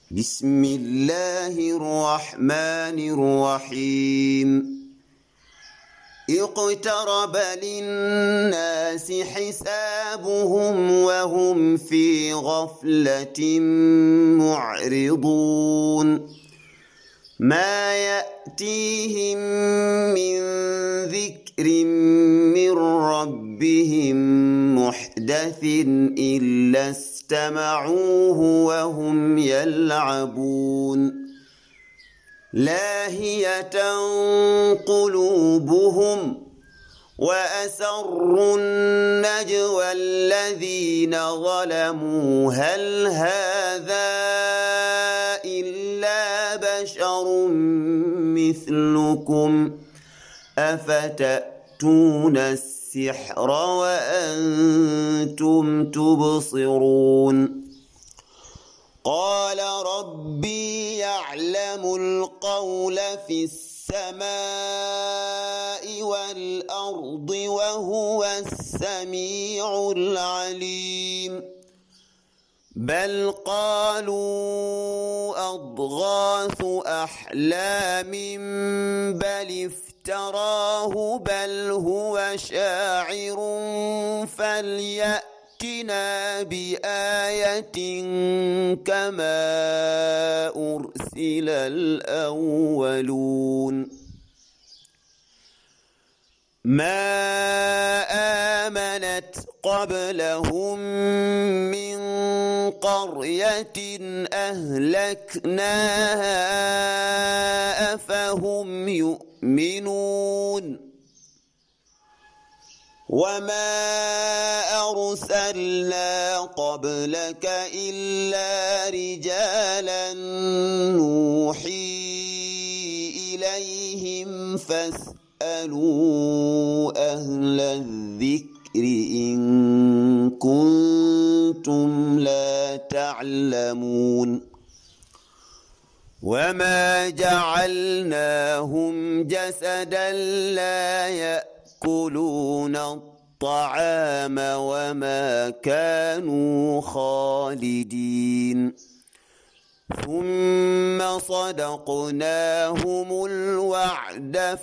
بسم الله الرحمن الرحيم اقترب للناس حسابهم وهم في غفلة معرضون ما يأتيهم من ذكر من ربهم محدث إلا استمعوه وهم يلعبون لاهية قلوبهم وأسروا النجوى الذين ظلموا هل هذا إلا بشر مثلكم أفتأتون السحر وأنتم تبصرون قال ربي يعلم القول في السماء والأرض وهو السميع العليم بل قالوا أضغاث أحلام بل افتراه بل هو شاعر فليأتنا بآية كما أرسل الأولون ما آمنت قبلهم من قرية أهلكناها أفهم يؤمنون وما أرسلنا قبلك إلا رجالا نوحي إليهم فاسألوا أهل الذكر إن كنتم لا تعلمون وما جعلناهم جسدا لا يأكلون الطعام وما كانوا خالدين ثم صدقناهم الوعد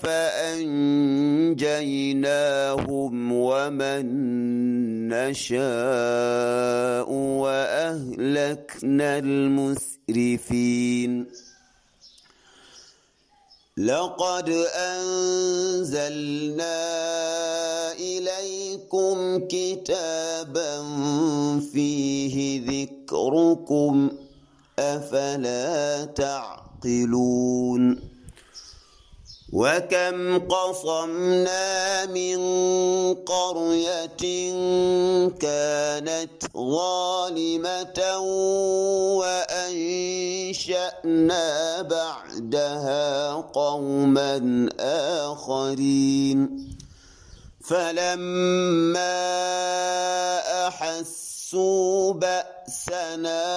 فأنجيناهم ومن نشاء وأهلكنا المسرفين لقد أنزلنا إليكم كتابا فيه ذكركم أفلا تعقلون وكم قصمنا من قرية كانت ظالمة وأنشأنا بعدها قوما آخرين فلما أحسوا بأسنا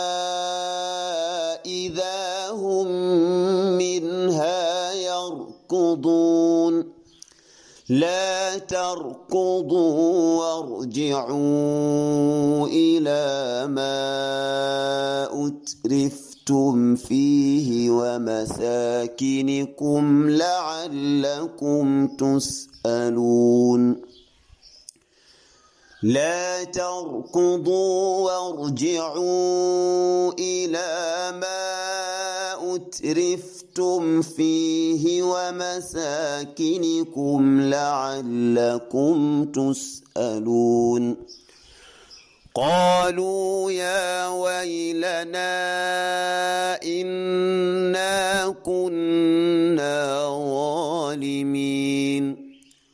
إذا هم منها يركضون لا تركضوا وارجعوا إلى ما أترفتم فيه ومساكنكم لعلكم تسألون لا تركضوا وارجعوا إلى ما أترفتم فيه ومساكنكم لعلكم تسألون قالوا يا ويلنا إنا كنا ظالمين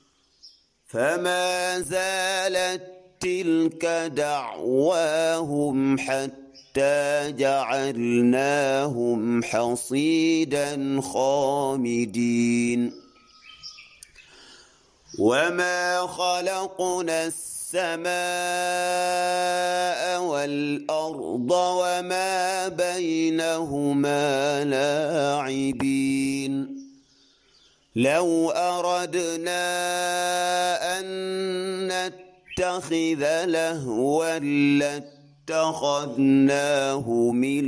فما زالت تلك دعواهم حتى جعلناهم حصيدا خامدين وما خلقنا السماء والأرض وما بينهما لاعبين لو أردنا أن نتخذ لهوا اتخذناه من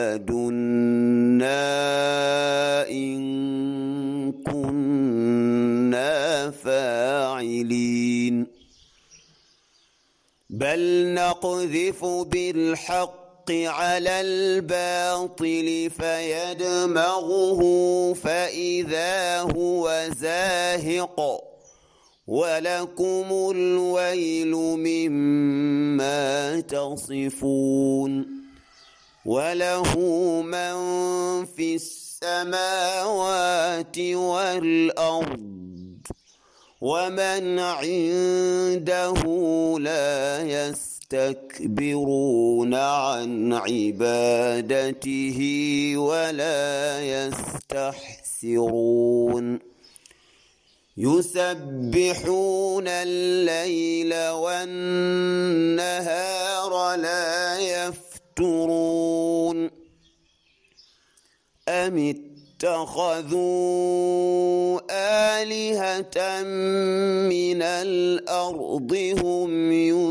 لدنا إن كنا فاعلين بل نقذف بالحق على الباطل فيدمغه فإذا هو زاهق ولكم الويل مما تصفون وله من في السماوات والأرض ومن عنده لا يستكبرون عن عبادته ولا يستحسرون يسبحون الليل والنهار لا يفترون أم اتخذوا آلهة من الأرض هم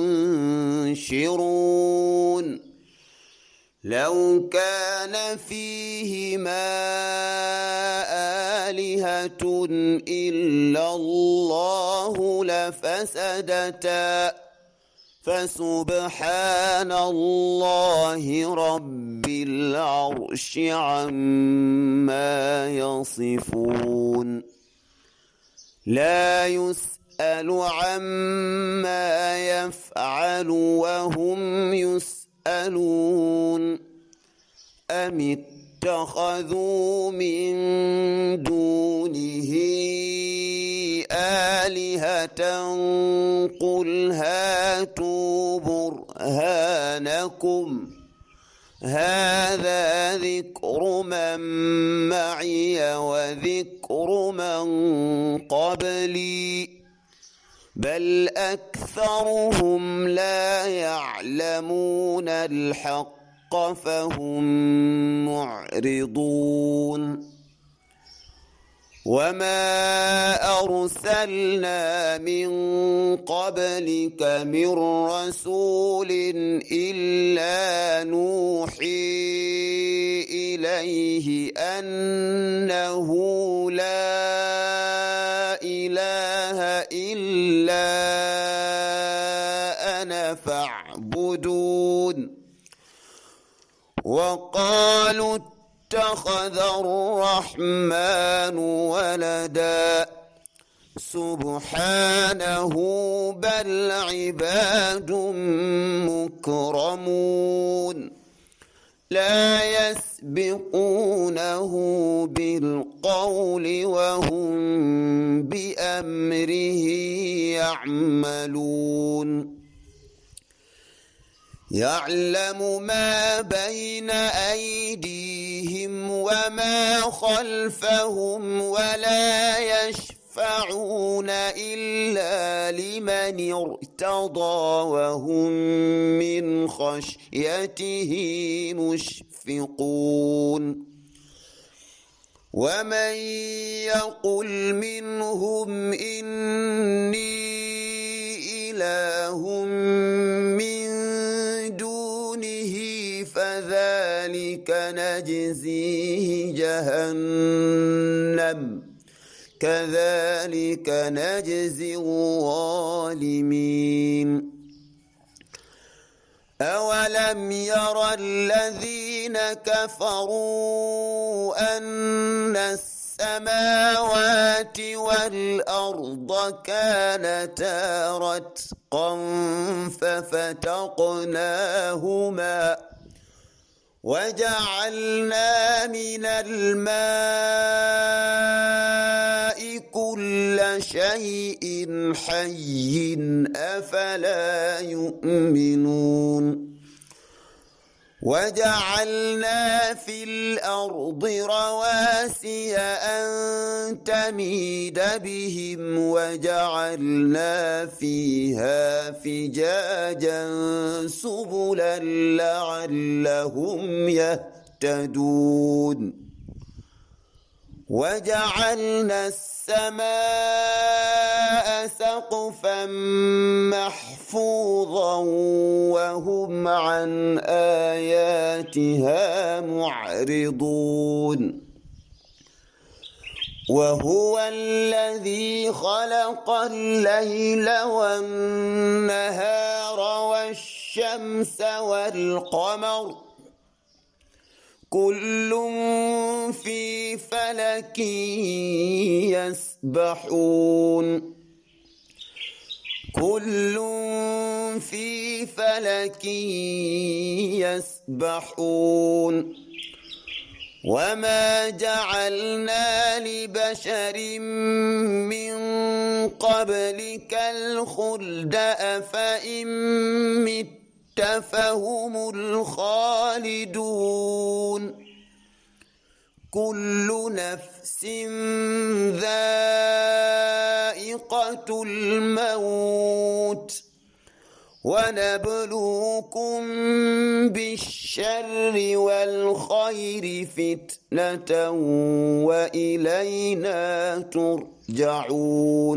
ينشرون لو كان فيهما آلهة إلا الله لفسدتا فسبحان الله رب العرش عما يصفون لا يسأل عما يفعل وهم يسألون أم اتخذوا من دونه آلهة قل هاتوا برهانكم هذا ذكر من معي وذكر من قبلي بل أكثرهم لا يعلمون الحق فهم معرضون وما أرسلنا من قبلك من رسول إلا نوحي إليه أنه لا إله إلا أنا فاعبدون وقالوا اتخذ الرحمن ولدا سبحانه بل عباد مكرمون لا يسبقونه بالقول وهم بأمره يعملون يعلم ما بين أيديهم وما خلفهم ولا يشفعون إلا لمن ارتضى وهم من خشيته مشفقون ومن يقل منهم إني إله من دونه فذلك نجزيه جهنم كذلك نجزي الظالمين أولم ير الذين كفروا أن السماوات والأرض كانتا رتقا ففتقناهما وجعلنا من الماء كل شيء حي أفلا يؤمنون وجعلنا في الأرض رواسي أن تميد بهم وجعلنا فيها فجاجا سبلا لعلهم يهتدون وجعلنا السماء سقفا محفوظا وهم عن آياتها معرضون وهو الذي خلق الليل والنهار والشمس والقمر كل في فلك يسبحون كل في فلك يسبحون وما جعلنا لبشر من قبلك الخلد أفإن مت فهم الخالدون كل نفس ذائقة الموت ونبلوكم بالشر والخير فتنة وإلينا ترجعون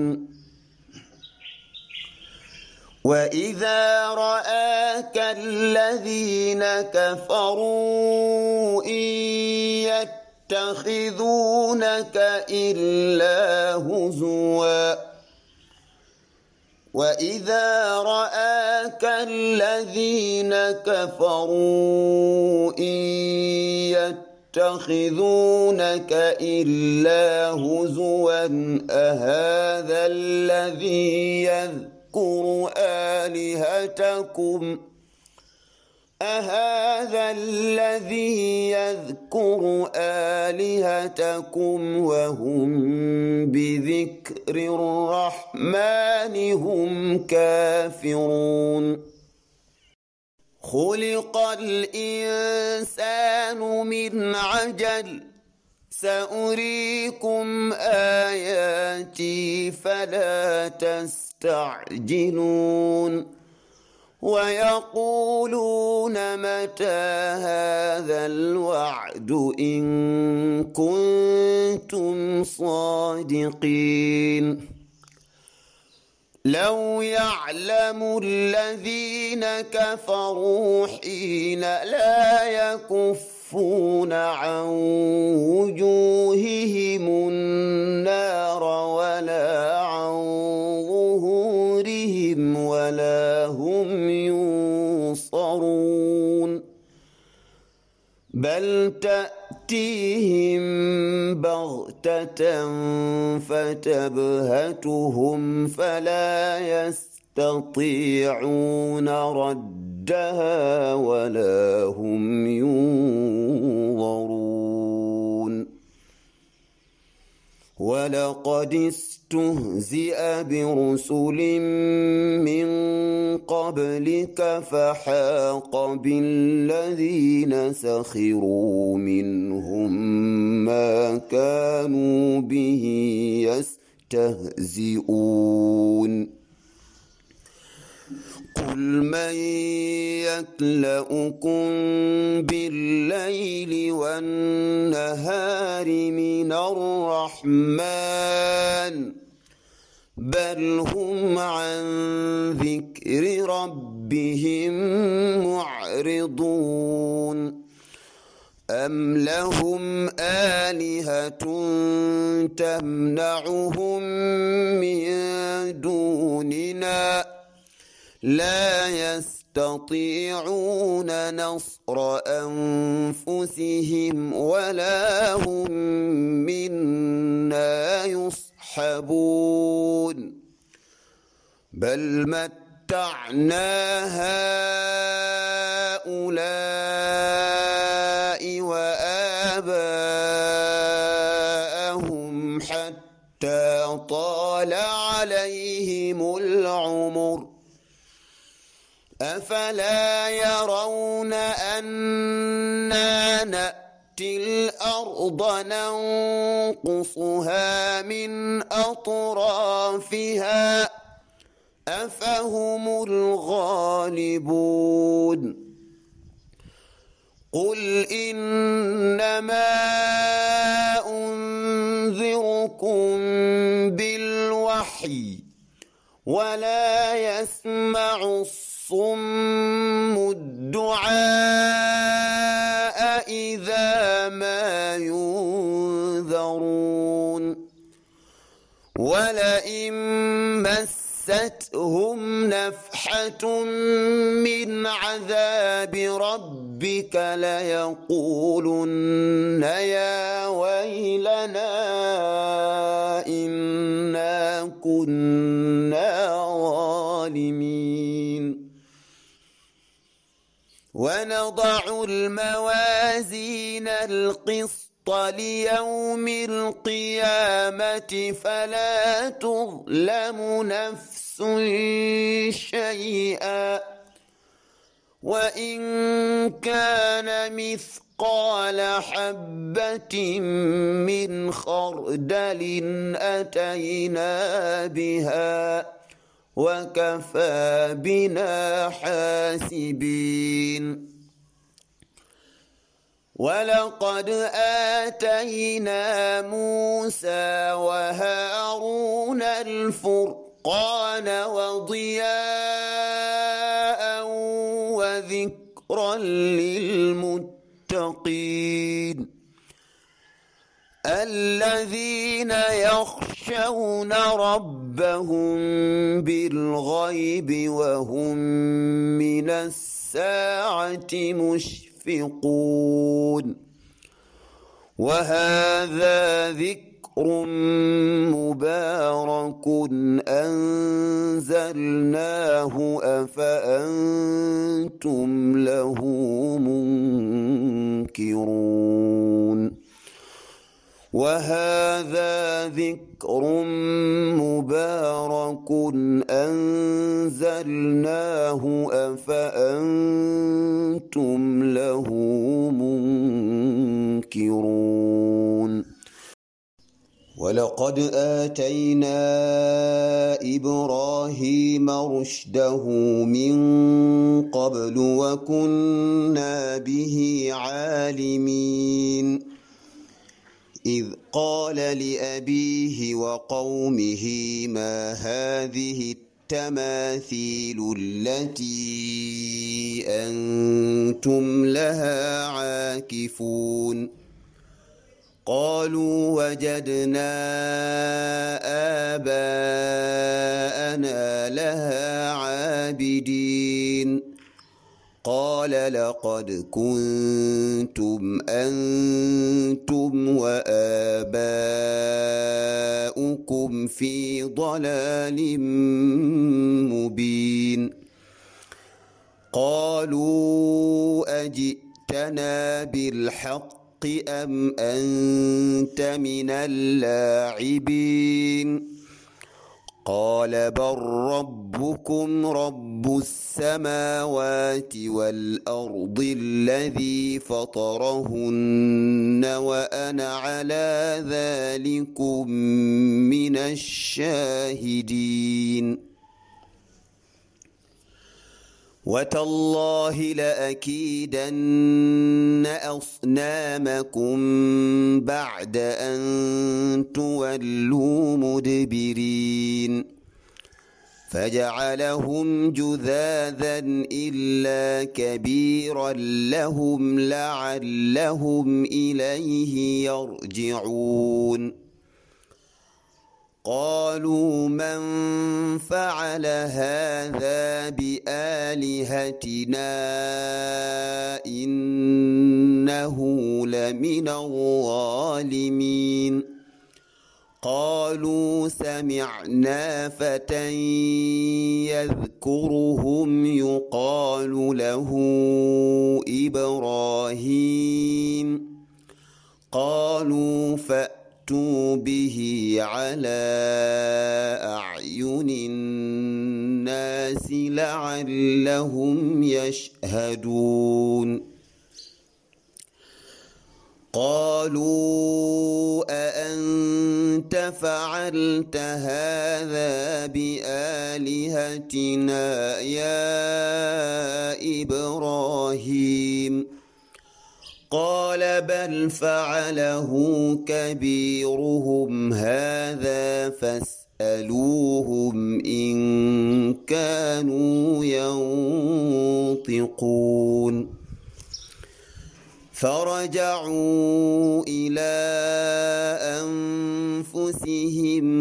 وإذا رآك الذين كفروا إن يتخذونك إلا هزوا وإذا رآك الذين كفروا إن يتخذونك إلا هزوا أهذا الذي يذكر آلهتكم وهم بذكر الرحمن هم كافرون خلق الإنسان من عجل سأريكم آياتي فلا تستعجلون ويقولون متى هذا الوعد إن كنتم صادقين لو يعلم الذين كفروا حين لا يكفون عن وجوههم النار ولا عن ظهورهم ولا هم ينصرون بل تأتيهم بغتة فتبهتهم فلا يستطيعون ردها ولا هم ينظرون ولقد استهزئ برسل من قبلك فحاق بالذين سخروا منهم ما كانوا به يستهزئون قل من يكلؤكم بالليل والنهار من الرحمن بل هم عن ذكر ربهم معرضون أم لهم آلهة تمنعهم من دوننا لا يستطيعون نصر أنفسهم ولا هم منا يصحبون بل متعنا هؤلاء وآباءهم حتى طال عليهم العمر أفلا يرون أنا نأتي الأرض ننقصها من أطرافها أفهم الغالبون قل إنما ولا يسمع الصم الدعاء إذا ما ينذرون ولئن مستهم نفحة من عذاب ربك ليقولن يا ويلنا إنا كنا ظالمين ونضع الموازين القسط ليوم القيامة فلا تظلم نفس شيئا وإن كان مثقال حبة من خردل أتينا بها وكفى بنا حاسبين ولقد آتينا موسى وهارون الفرقان وضياء وذكرا للمتقين الذين يخشون ربهم بالغيب وهم من الساعة مشفقون وهذا ذكر مبارك أنزلناه أفأنتم له منكرون وهذا ذكر مبارك أنزلناه أفأنتم له منكرون ولقد آتينا إبراهيم رشده من قبل وكنا به عالمين إذ قال لأبيه وقومه ما هذه التماثيل التي أنتم لها عاكفون قالوا وجدنا آباءنا لها عابدين قال لقد كنتم أنتم وآباؤكم في ضلال مبين قالوا أجئتنا بالحق أم أنت من اللاعبين قال بل ربكم رب السماوات والأرض الذي فطرهن وأنا على ذلكم من الشاهدين وتالله لأكيدن أصنامكم بعد أن تولوا مدبرين فجعلهم جذاذا إلا كبيرا لهم لعلهم إليه يرجعون قالوا من فعل هذا بآلهتنا إنه لمن الظالمين قالوا سمعنا فتى يذكرهم يقال له إبراهيم قالوا فأتوا به على أعين الناس لعلهم يشهدون قالوا أأنت فعلت هذا بآلهتنا يا إبراهيم قال بل فعله كبيرهم هذا فاسألوهم إن كانوا ينطقون فرجعوا إلى أنفسهم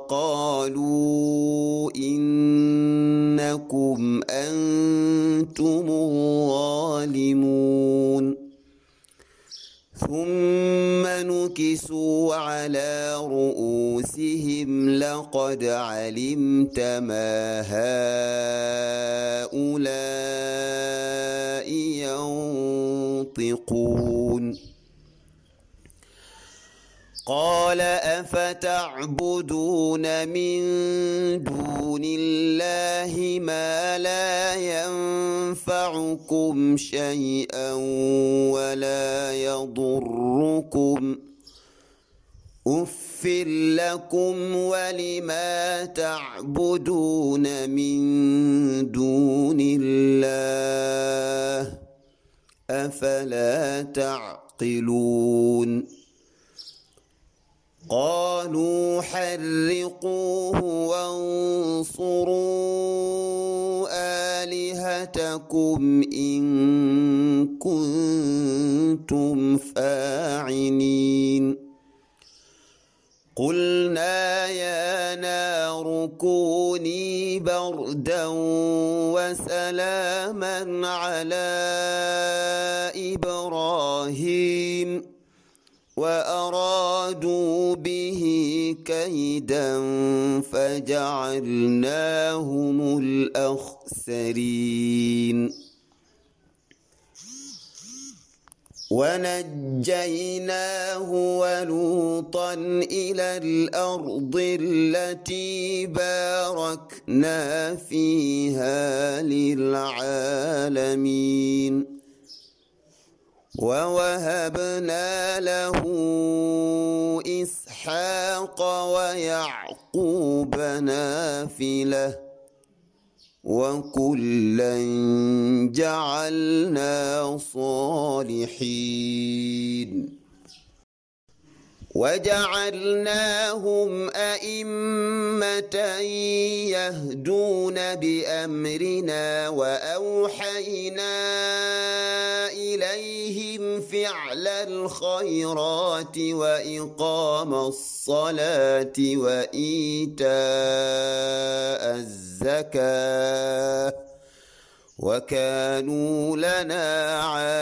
فقالوا إنكم أنتم الظالمون ثم نكسوا على رؤوسهم لقد علمت ما هؤلاء ينطقون قال أفتعبدون من دون الله ما لا ينفعكم شيئا ولا يضركم أف لكم ولما تعبدون من دون الله أفلا تعقلون قالوا حرقوه وانصروا آلهتكم إن كنتم فاعلين قلنا يا نار كوني بردا وسلاما على إبراهيم وأرادوا به كيدا فجعلناهم الأخسرين ونجيناه ولوطا إلى الأرض التي باركنا فيها للعالمين ووهبنا له إسحاق ويعقوب نافلة وكلا جعلنا صالحين وجعلناهم أئمة يهدون بأمرنا وأوحينا إليهم فعل الخيرات وإقام الصلاة وإيتاء الزكاة وكانوا لنا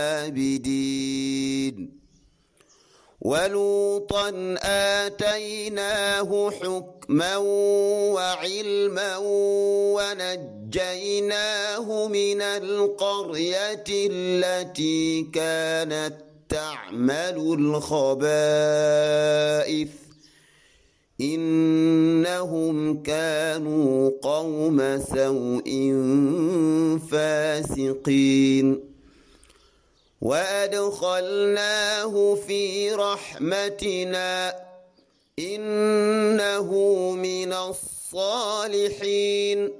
عابدين ولوطا آتيناه حكما وعلما ونجيناه من القرية التي كانت تعمل الخبائث إنهم كانوا قوم سوء فاسقين وأدخلناه في رحمتنا إنه من الصالحين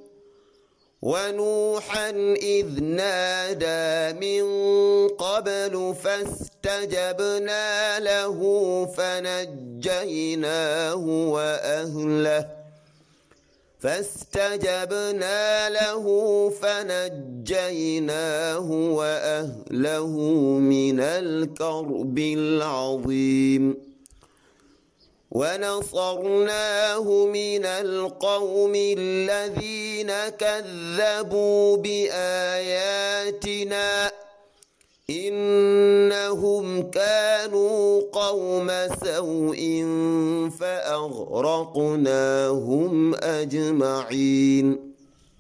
ونوحا إذ نادى من قبل فاستجبنا له فنجيناه وأهله من الكرب العظيم ونصرناه من القوم الذين كذبوا بآياتنا إنهم كانوا قوم سوء فأغرقناهم أجمعين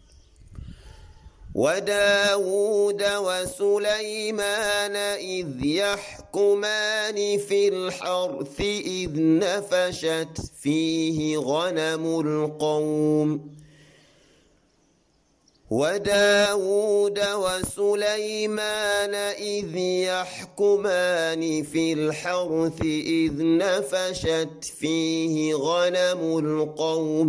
وداود وسليمان إذ يحكمان في الحرث إذ نفشت فيه غنم القوم وداود وسليمان إذ يحكمان في الحرث إذ نفشت فيه غنم القوم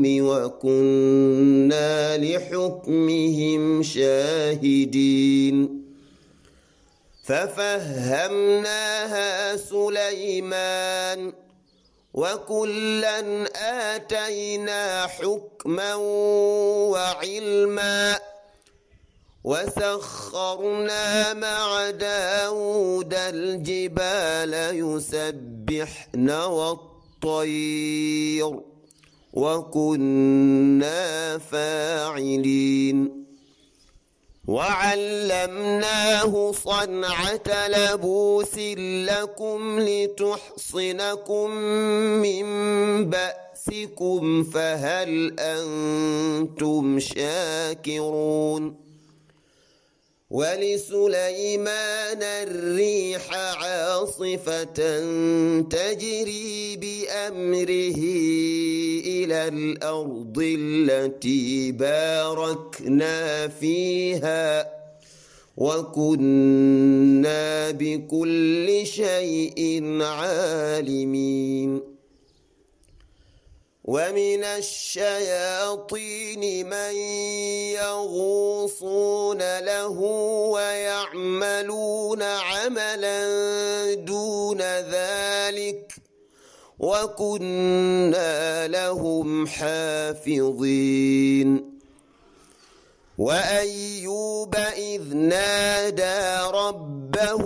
وكنا لحكمهم شاهدين ففهمناها سليمان وكلا آتينا حكما وعلما وسخرنا مع داود الجبال يسبحن والطير وكنا فاعلين وعلمناه صنعة لبوس لكم لتحصنكم من بأسكم فهل أنتم شاكرون ولسليمان الريح عاصفة تجري بأمره إلى الأرض التي باركنا فيها وكنا بكل شيء عالمين ومن الشياطين من يغوصون له ويعملون عملا دون ذلك وكنا لهم حافظين وأيوب إذ نادى ربه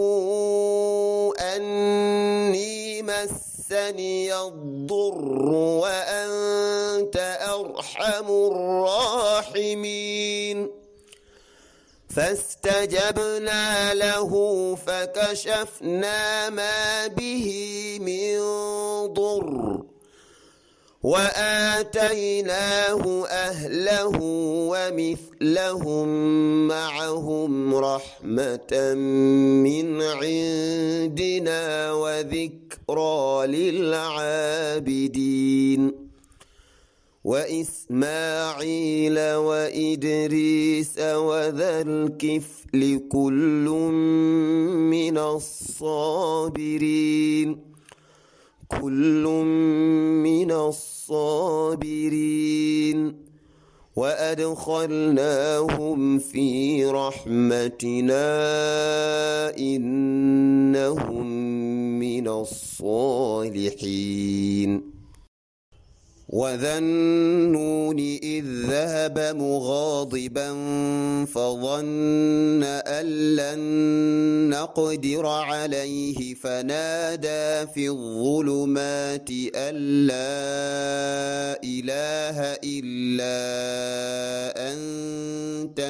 أني مسني الضر وأنت أرحم الراحمين فاستجبنا له فكشفنا ما به من ضر وآتيناه أهله ومثلهم معهم رحمة من عندنا وذكرى للعابدين وإسماعيل وإدريس وذا الكفل كل من الصابرين وأدخلناهم في رحمتنا إنهم من الصالحين وذا النون إذ ذهب مغاضبا فظن أن لن نقدر عليه فنادى في الظلمات أن لا إله إلا أنت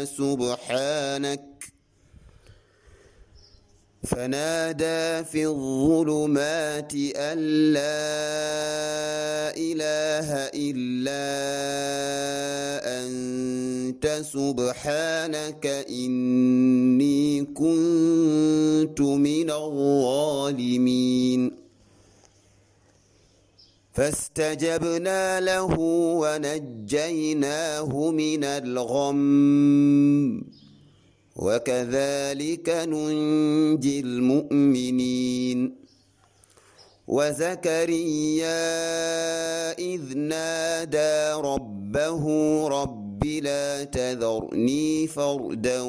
سبحانك إني كنت من الظالمين فاستجبنا له ونجيناه من الغم وكذلك ننجي المؤمنين وزكريا إذ نادى ربه رب لا تذرني فردا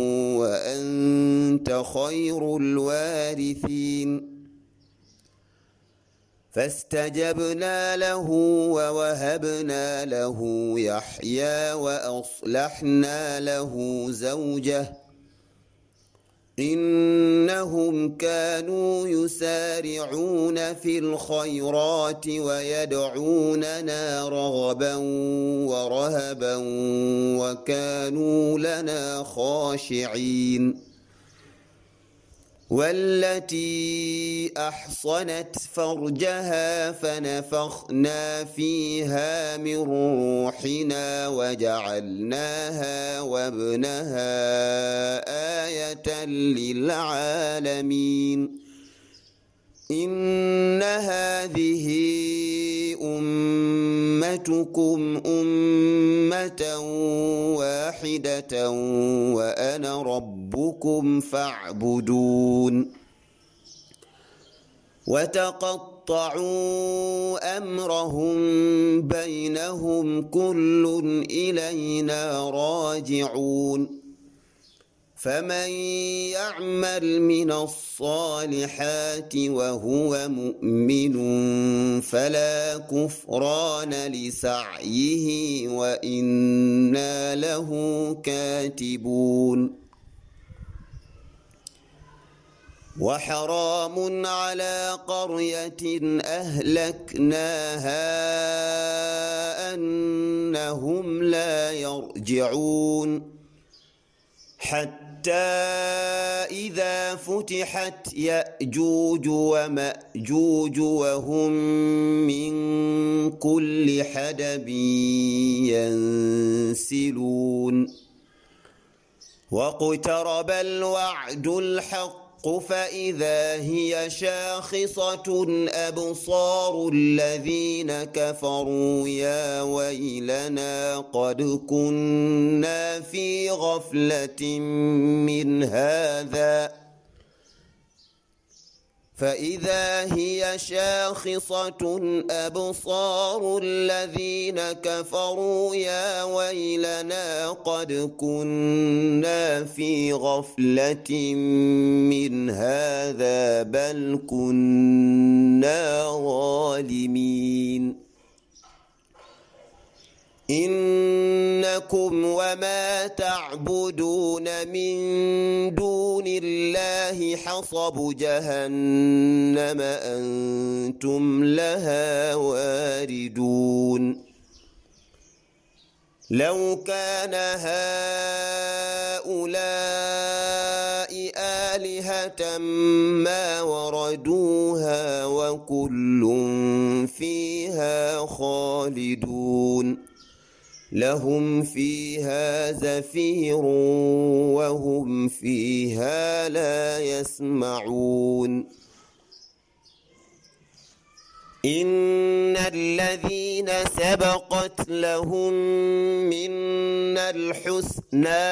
وأنت خير الوارثين فاستجبنا له ووهبنا له يحيى وأصلحنا له زوجه إنهم كانوا يسارعون في الخيرات ويدعوننا رغبا ورهبا وكانوا لنا خاشعين والتي أحصنت فرجها فنفخنا فيها من روحنا وجعلناها وابنها آية للعالمين إن هذه أمتكم أمة واحدة وأنا ربكم فاعبدون وتقطعوا أمرهم بينهم كل إلينا راجعون فمن يعمل من الصالحات وهو مؤمن فلا كفران لسعيه وإنا له كاتبون وحرام على قرية أهلكناها أنهم لا يرجعون حتى إذا فتحت يأجوج ومأجوج وهم من كل حدب ينسلون واقترب الوعد الحق فإذا هي شاخصة أبصار الذين كفروا يا ويلنا قد كنا في غفلة من هذا فإذا هي شاخصة أبصار الذين كفروا يا ويلنا قد كنا في غفلة من هذا بل كنا ظالمين إنكم وما تعبدون من دون الله حصب جهنم أنتم لها واردون لو كان هؤلاء آلهة ما وردوها وكل فيها خالدون لهم فيها زفير وهم فيها لا يسمعون إن الذين سبقت لهم منا الحسنى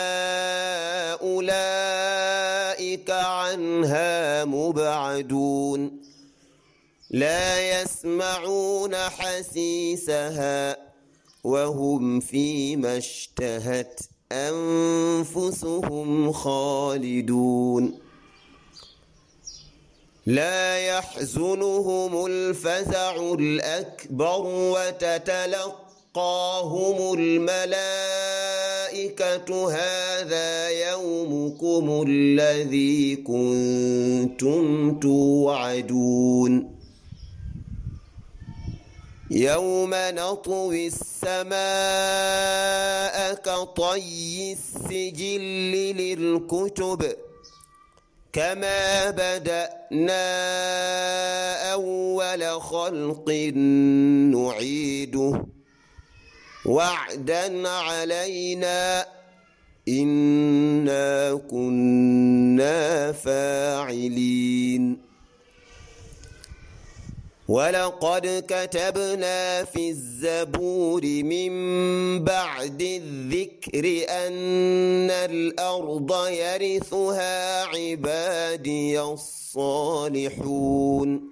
أولئك عنها مبعدون لا يسمعون حسيسها وهم فيما اشتهت أنفسهم خالدون لا يحزنهم الفزع الأكبر وتتلقاهم الملائكة هذا يومكم الذي كنتم توعدون يوم نطوي السماء كطي السجل للكتب كما بدأنا أول خلق نعيده وعدا علينا إنا كنا فاعلين ولقد كتبنا في الزبور من بعد الذكر أن الأرض يرثها عبادي الصالحون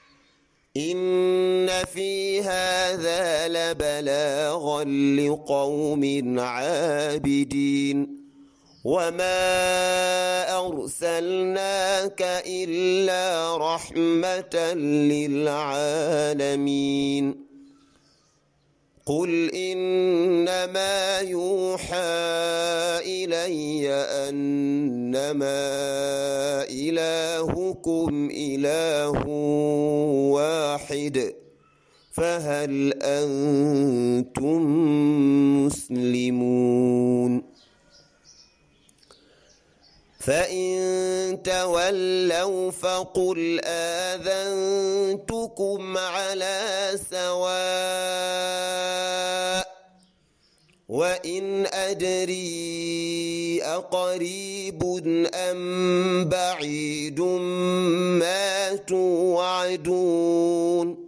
إن في هذا لبلاغا لقوم عابدين وما أرسلناك إلا رحمة للعالمين قل إنما يوحى إلي أنما إلهكم إله واحد فهل أنتم مسلمون فإن تولوا فقل آذنتكم على سواء وإن أدري أقريب أم بعيد ما توعدون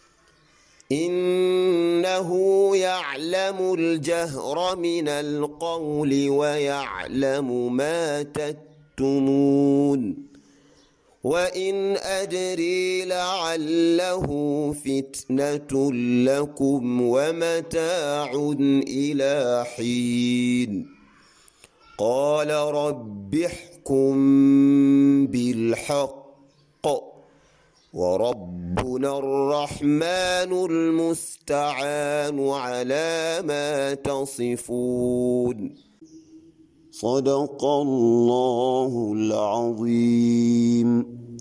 إنه يعلم الجهر من القول ويعلم ما تكتمون وإن أدري لعله فتنة لكم ومتاع إلى حين قال رب احكم بالحق وربنا الرحمن المستعان على ما تصفون. صدق الله العظيم.